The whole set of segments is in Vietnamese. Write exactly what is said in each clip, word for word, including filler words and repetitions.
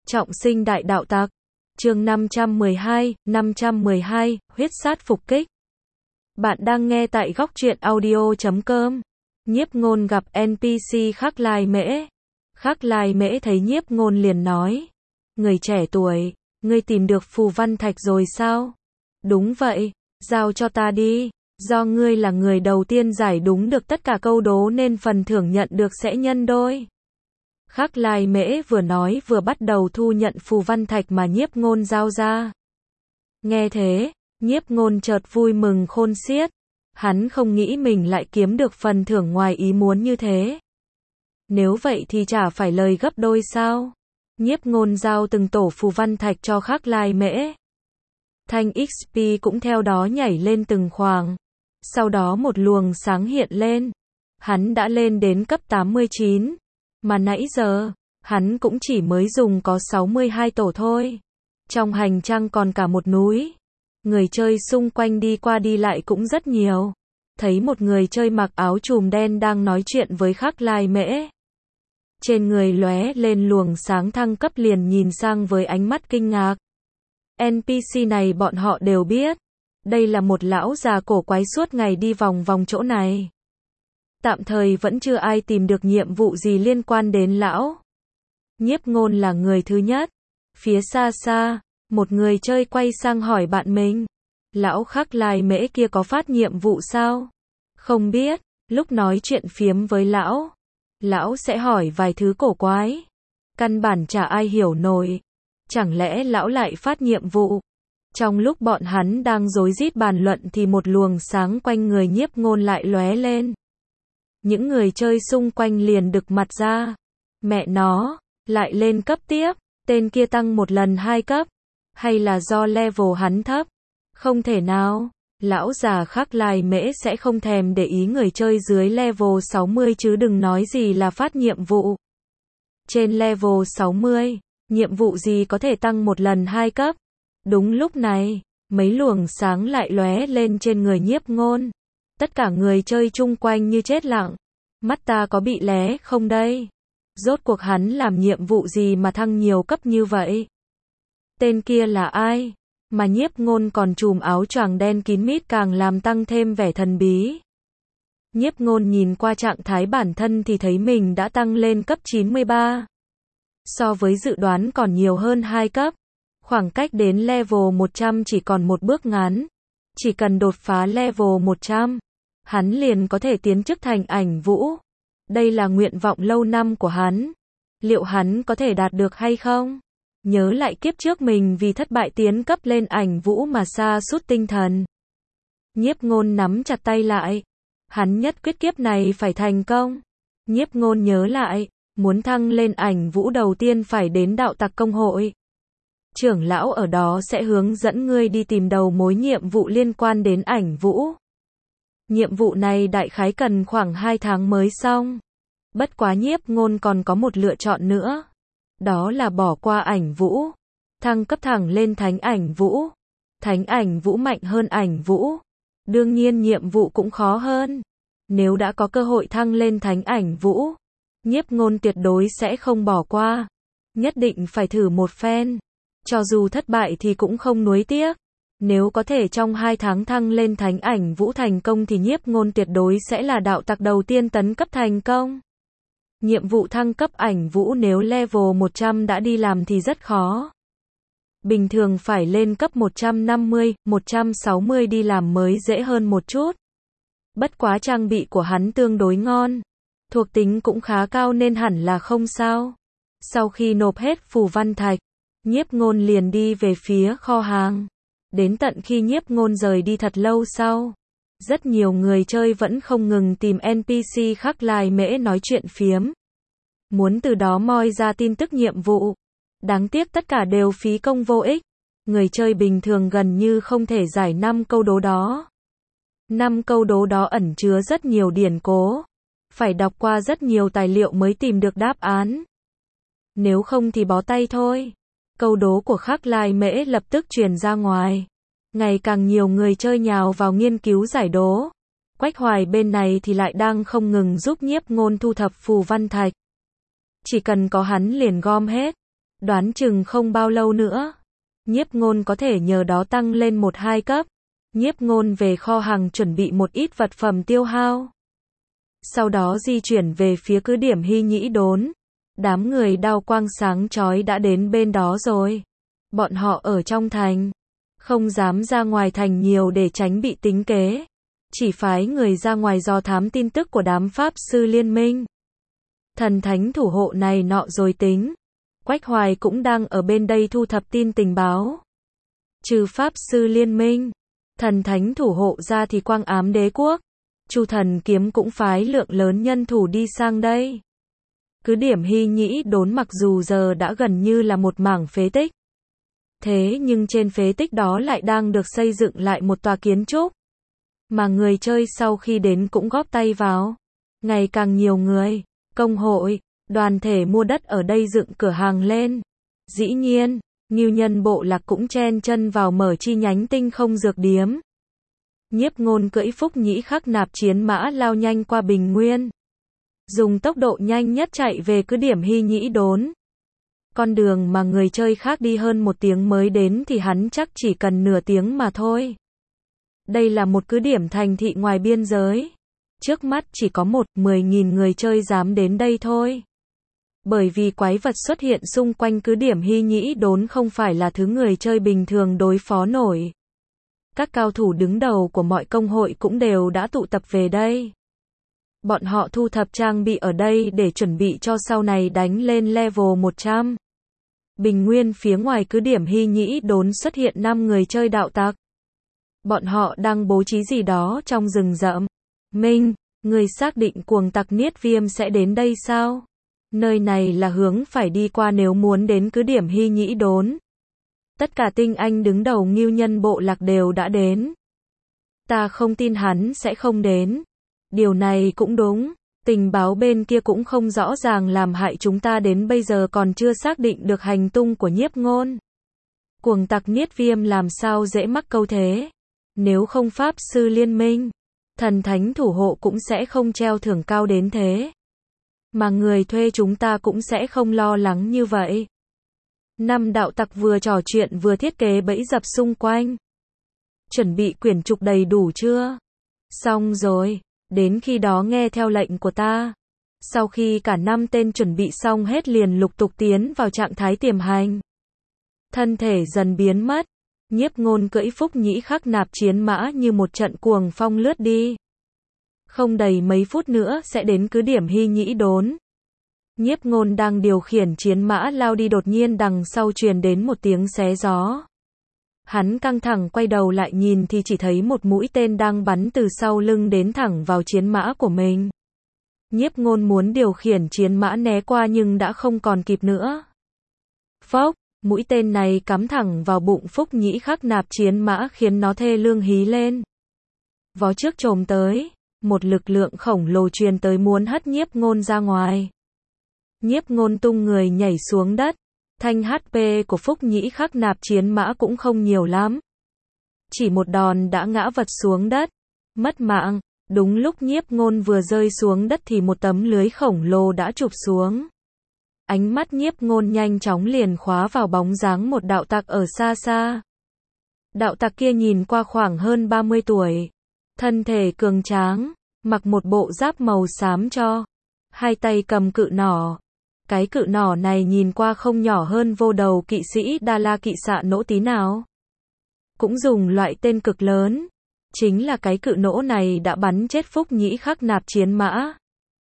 Trọng sinh đại đạo tặc. Chương năm trăm mười hai, năm trăm mười hai, huyết sát phục kích. Bạn đang nghe tại góc truyện audio chấm com. Nhiếp Ngôn gặp en pê xê Khắc Lai Mễ. Khắc Lai Mễ thấy Nhiếp Ngôn liền nói: "Người trẻ tuổi, ngươi tìm được phù văn thạch rồi sao?" "Đúng vậy, giao cho ta đi, do ngươi là người đầu tiên giải đúng được tất cả câu đố nên phần thưởng nhận được sẽ nhân đôi." Khắc Lai Mễ vừa nói vừa bắt đầu thu nhận phù văn thạch mà Nhiếp Ngôn giao ra. Nghe thế, Nhiếp Ngôn chợt vui mừng khôn xiết. Hắn không nghĩ mình lại kiếm được phần thưởng ngoài ý muốn như thế. Nếu vậy thì chả phải lời gấp đôi sao? Nhiếp Ngôn giao từng tổ phù văn thạch cho Khắc Lai Mễ. Thanh ích pê cũng theo đó nhảy lên từng khoảng. Sau đó một luồng sáng hiện lên. Hắn đã lên đến cấp tám mươi chín. Mà nãy giờ, hắn cũng chỉ mới dùng có sáu mươi hai tổ thôi. Trong hành trang còn cả một núi. Người chơi xung quanh đi qua đi lại cũng rất nhiều. Thấy một người chơi mặc áo trùm đen đang nói chuyện với Khắc Lai Mễ. Trên người lóe lên luồng sáng thăng cấp liền nhìn sang với ánh mắt kinh ngạc. en pê xê này bọn họ đều biết. Đây là một lão già cổ quái suốt ngày đi vòng vòng chỗ này. Tạm thời vẫn chưa ai tìm được nhiệm vụ gì liên quan đến lão. Nhiếp Ngôn là người thứ nhất. Phía xa xa, một người chơi quay sang hỏi bạn mình: "Lão Khắc Lai Mễ kia có phát nhiệm vụ sao?" "Không biết." Lúc nói chuyện phiếm với lão, lão sẽ hỏi vài thứ cổ quái. Căn bản chả ai hiểu nổi. Chẳng lẽ lão lại phát nhiệm vụ? Trong lúc bọn hắn đang rối rít bàn luận thì một luồng sáng quanh người Nhiếp Ngôn lại lóe lên. Những người chơi xung quanh liền đực mặt ra. Mẹ nó, lại lên cấp tiếp, tên kia tăng một lần hai cấp. Hay là do level hắn thấp? Không thể nào, lão già Khắc Lai Mễ sẽ không thèm để ý người chơi dưới level sáu mươi chứ đừng nói gì là phát nhiệm vụ. Trên level sáu mươi, nhiệm vụ gì có thể tăng một lần hai cấp? Đúng lúc này, mấy luồng sáng lại lóe lên trên người Nhiếp Ngôn. Tất cả người chơi chung quanh như chết lặng. Mắt ta có bị lé không đây? Rốt cuộc hắn làm nhiệm vụ gì mà thăng nhiều cấp như vậy? Tên kia là ai? Mà Nhiếp Ngôn còn trùm áo choàng đen kín mít càng làm tăng thêm vẻ thần bí. Nhiếp Ngôn nhìn qua trạng thái bản thân thì thấy mình đã tăng lên cấp chín mươi ba. So với dự đoán còn nhiều hơn hai cấp. Khoảng cách đến level một trăm chỉ còn một bước ngắn. Chỉ cần đột phá level một trăm, hắn liền có thể tiến chức thành ảnh vũ. Đây là nguyện vọng lâu năm của hắn. Liệu hắn có thể đạt được hay không? Nhớ lại kiếp trước mình vì thất bại tiến cấp lên ảnh vũ mà sa sút tinh thần. Nhiếp Ngôn nắm chặt tay lại. Hắn nhất quyết kiếp này phải thành công. Nhiếp Ngôn nhớ lại, muốn thăng lên ảnh vũ đầu tiên phải đến đạo tặc công hội. Trưởng lão ở đó sẽ hướng dẫn ngươi đi tìm đầu mối nhiệm vụ liên quan đến ảnh vũ. Nhiệm vụ này đại khái cần khoảng hai tháng mới xong. Bất quá Nhiếp Ngôn còn có một lựa chọn nữa. Đó là bỏ qua ảnh vũ. Thăng cấp thẳng lên thánh ảnh vũ. Thánh ảnh vũ mạnh hơn ảnh vũ. Đương nhiên nhiệm vụ cũng khó hơn. Nếu đã có cơ hội thăng lên thánh ảnh vũ, Nhiếp Ngôn tuyệt đối sẽ không bỏ qua. Nhất định phải thử một phen. Cho dù thất bại thì cũng không nuối tiếc. Nếu có thể trong hai tháng thăng lên thánh ảnh vũ thành công thì Nhiếp Ngôn tuyệt đối sẽ là đạo tặc đầu tiên tấn cấp thành công. Nhiệm vụ thăng cấp ảnh vũ nếu level một trăm đã đi làm thì rất khó. Bình thường phải lên cấp một trăm năm mươi, một trăm sáu mươi đi làm mới dễ hơn một chút. Bất quá trang bị của hắn tương đối ngon. Thuộc tính cũng khá cao nên hẳn là không sao. Sau khi nộp hết phù văn thạch, Nhiếp Ngôn liền đi về phía kho hàng. Đến tận khi Nhiếp Ngôn rời đi thật lâu sau, rất nhiều người chơi vẫn không ngừng tìm en pê xê Khắc Lai Mễ nói chuyện phiếm. Muốn từ đó moi ra tin tức nhiệm vụ. Đáng tiếc tất cả đều phí công vô ích. Người chơi bình thường gần như không thể giải năm câu đố đó. năm câu đố đó ẩn chứa rất nhiều điển cố. Phải đọc qua rất nhiều tài liệu mới tìm được đáp án. Nếu không thì bó tay thôi. Câu đố của Khắc Lai Mễ lập tức truyền ra ngoài. Ngày càng nhiều người chơi nhào vào nghiên cứu giải đố. Quách Hoài bên này thì lại đang không ngừng giúp Nhiếp Ngôn thu thập phù văn thạch. Chỉ cần có hắn liền gom hết. Đoán chừng không bao lâu nữa, Nhiếp Ngôn có thể nhờ đó tăng lên một hai cấp. Nhiếp Ngôn về kho hàng chuẩn bị một ít vật phẩm tiêu hao. Sau đó di chuyển về phía cứ điểm Hy Nhĩ Đốn. Đám người đao quang sáng chói đã đến bên đó rồi. Bọn họ ở trong thành, không dám ra ngoài thành nhiều để tránh bị tính kế. Chỉ phái người ra ngoài dò thám tin tức của đám Pháp Sư Liên Minh. Thần thánh thủ hộ này nọ rồi tính. Quách Hoài cũng đang ở bên đây thu thập tin tình báo. Trừ Pháp Sư Liên Minh, thần thánh thủ hộ ra thì Quang Ám Đế Quốc, Chu Thần Kiếm cũng phái lượng lớn nhân thủ đi sang đây. Cứ điểm Hy Nhĩ Đốn mặc dù giờ đã gần như là một mảng phế tích. Thế nhưng trên phế tích đó lại đang được xây dựng lại một tòa kiến trúc. Mà người chơi sau khi đến cũng góp tay vào. Ngày càng nhiều người, công hội, đoàn thể mua đất ở đây dựng cửa hàng lên. Dĩ nhiên, Ngưu Nhân Bộ Lạc cũng chen chân vào mở chi nhánh Tinh Không Dược Điếm. Nhiếp Ngôn cưỡi Phúc Nhĩ Khắc Nạp chiến mã lao nhanh qua Bình Nguyên. Dùng tốc độ nhanh nhất chạy về cứ điểm Hy Nhĩ Đốn. Con đường mà người chơi khác đi hơn một tiếng mới đến thì hắn chắc chỉ cần nửa tiếng mà thôi. Đây là một cứ điểm thành thị ngoài biên giới. Trước mắt chỉ có một, mười nghìn người chơi dám đến đây thôi. Bởi vì quái vật xuất hiện xung quanh cứ điểm Hy Nhĩ Đốn không phải là thứ người chơi bình thường đối phó nổi. Các cao thủ đứng đầu của mọi công hội cũng đều đã tụ tập về đây. Bọn họ thu thập trang bị ở đây để chuẩn bị cho sau này đánh lên level một trăm. Bình Nguyên phía ngoài cứ điểm Hy Nhĩ Đốn xuất hiện năm người chơi đạo tặc. Bọn họ đang bố trí gì đó trong rừng rậm. Minh, người xác định cuồng tặc Niết Viêm sẽ đến đây sao? Nơi này là hướng phải đi qua nếu muốn đến cứ điểm Hy Nhĩ Đốn. Tất cả tinh anh đứng đầu Ngưu Nhân Bộ Lạc đều đã đến. Ta không tin hắn sẽ không đến. Điều này cũng đúng. Tình báo bên kia cũng không rõ ràng làm hại chúng ta đến bây giờ còn chưa xác định được hành tung của Nhiếp Ngôn. Cuồng tặc Niết Viêm làm sao dễ mắc câu thế? Nếu không Pháp Sư Liên Minh, thần thánh thủ hộ cũng sẽ không treo thưởng cao đến thế. Mà người thuê chúng ta cũng sẽ không lo lắng như vậy. Năm đạo tặc vừa trò chuyện vừa thiết kế bẫy dập xung quanh. Chuẩn bị quyển trục đầy đủ chưa? Xong rồi, đến khi đó nghe theo lệnh của ta. Sau khi cả năm tên chuẩn bị xong hết liền lục tục tiến vào trạng thái tiềm hành. Thân thể dần biến mất. Nhiếp Ngôn cưỡi Phúc Nhĩ Khắc Nạp chiến mã như một trận cuồng phong lướt đi. Không đầy mấy phút nữa sẽ đến cứ điểm Hy Nhĩ Đốn. Nhiếp Ngôn đang điều khiển chiến mã lao đi đột nhiên đằng sau truyền đến một tiếng xé gió. Hắn căng thẳng quay đầu lại nhìn thì chỉ thấy một mũi tên đang bắn từ sau lưng đến thẳng vào chiến mã của mình. Nhiếp Ngôn muốn điều khiển chiến mã né qua nhưng đã không còn kịp nữa. Phốc, mũi tên này cắm thẳng vào bụng Phúc Nhĩ Khắc Nạp chiến mã khiến nó thê lương hí lên. Vó trước chồm tới, một lực lượng khổng lồ truyền tới muốn hất Nhiếp Ngôn ra ngoài. Nhiếp Ngôn tung người nhảy xuống đất. Thanh hát pê của Phúc Nhĩ Khắc Nạp chiến mã cũng không nhiều lắm. Chỉ một đòn đã ngã vật xuống đất. Mất mạng. Đúng lúc Nhiếp Ngôn vừa rơi xuống đất thì một tấm lưới khổng lồ đã chụp xuống. Ánh mắt Nhiếp Ngôn nhanh chóng liền khóa vào bóng dáng một đạo tặc ở xa xa. Đạo tặc kia nhìn qua khoảng hơn ba mươi tuổi. Thân thể cường tráng, mặc một bộ giáp màu xám cho. Hai tay cầm cự nỏ. Cái cự nỏ này nhìn qua không nhỏ hơn vô đầu kỵ sĩ Đa La Kỵ Xạ nỗ tí nào. Cũng dùng loại tên cực lớn. Chính là cái cự nỗ này đã bắn chết Phúc Nhĩ Khắc Nạp chiến mã.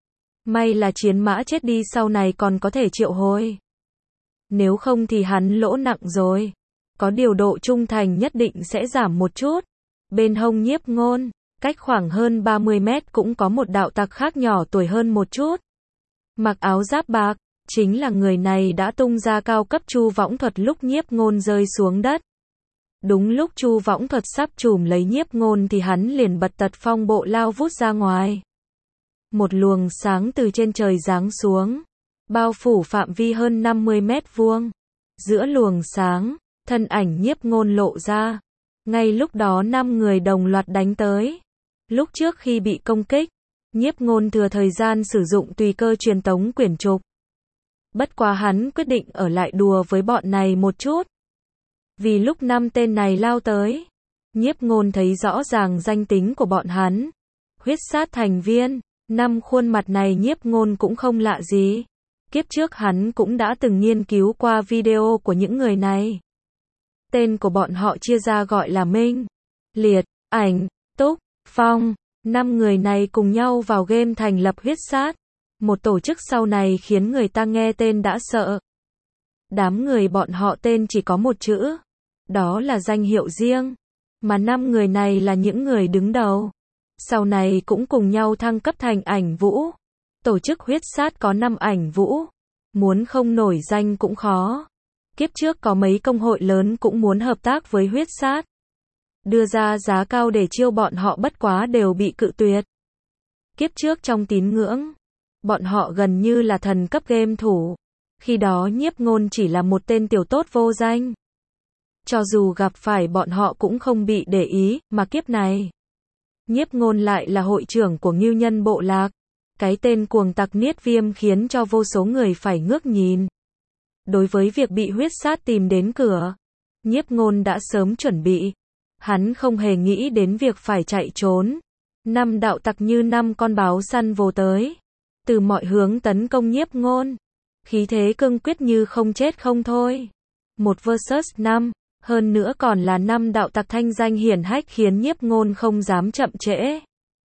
May là chiến mã chết đi sau này còn có thể triệu hồi. Nếu không thì hắn lỗ nặng rồi. Có điều độ trung thành nhất định sẽ giảm một chút. Bên hông Nhiếp Ngôn, cách khoảng hơn ba mươi mét cũng có một đạo tặc khác nhỏ tuổi hơn một chút. Mặc áo giáp bạc, chính là người này đã tung ra cao cấp chu võng thuật lúc Nhiếp Ngôn rơi xuống đất. Đúng lúc chu võng thuật sắp chùm lấy Nhiếp Ngôn thì hắn liền bật tật phong bộ lao vút ra ngoài. Một luồng sáng từ trên trời giáng xuống, bao phủ phạm vi hơn năm mươi mét vuông. Giữa luồng sáng, thân ảnh Nhiếp Ngôn lộ ra. Ngay lúc đó năm người đồng loạt đánh tới. Lúc trước khi bị công kích, Nhiếp Ngôn thừa thời gian sử dụng tùy cơ truyền tống quyển trục. Bất quá hắn quyết định ở lại đùa với bọn này một chút. Vì lúc năm tên này lao tới, Nhiếp Ngôn thấy rõ ràng danh tính của bọn hắn. Huyết sát thành viên, năm khuôn mặt này Nhiếp Ngôn cũng không lạ gì. Kiếp trước hắn cũng đã từng nghiên cứu qua video của những người này. Tên của bọn họ chia ra gọi là Minh, Liệt, Ảnh, Túc, Phong. Năm người này cùng nhau vào game thành lập huyết sát. Một tổ chức sau này khiến người ta nghe tên đã sợ. Đám người bọn họ tên chỉ có một chữ. Đó là danh hiệu riêng. Mà năm người này là những người đứng đầu. Sau này cũng cùng nhau thăng cấp thành Ảnh Vũ. Tổ chức huyết sát có năm Ảnh Vũ. Muốn không nổi danh cũng khó. Kiếp trước có mấy công hội lớn cũng muốn hợp tác với huyết sát. Đưa ra giá cao để chiêu bọn họ bất quá đều bị cự tuyệt. Kiếp trước trong tín ngưỡng, bọn họ gần như là thần cấp game thủ. Khi đó Nhiếp Ngôn chỉ là một tên tiểu tốt vô danh. Cho dù gặp phải bọn họ cũng không bị để ý, mà kiếp này, Nhiếp Ngôn lại là hội trưởng của Ngưu Nhân Bộ Lạc. Cái tên cuồng tặc Niết Viêm khiến cho vô số người phải ngước nhìn. Đối với việc bị huyết sát tìm đến cửa, Nhiếp Ngôn đã sớm chuẩn bị. Hắn không hề nghĩ đến việc phải chạy trốn. Năm đạo tặc như năm con báo săn vồ tới, từ mọi hướng tấn công Nhiếp Ngôn. Khí thế cương quyết như không chết không thôi. Một versus năm, hơn nữa còn là năm đạo tặc thanh danh hiển hách khiến Nhiếp Ngôn không dám chậm trễ.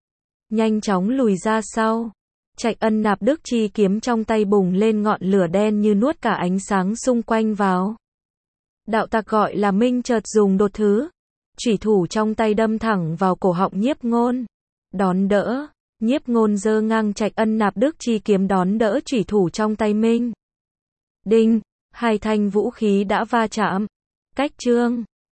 Nhanh chóng lùi ra sau. Trạch Ân nạp đức chi kiếm trong tay bùng lên ngọn lửa đen như nuốt cả ánh sáng xung quanh vào. Đạo tặc gọi là Minh chợt dùng đột thứ. Chủy thủ trong tay đâm thẳng vào cổ họng Nhiếp Ngôn. Đón đỡ. Nhiếp Ngôn giơ ngang Trạch Ân nạp đức chi kiếm đón đỡ chủy thủ trong tay Minh. Đinh. Hai thanh vũ khí đã va chạm. Cách chương.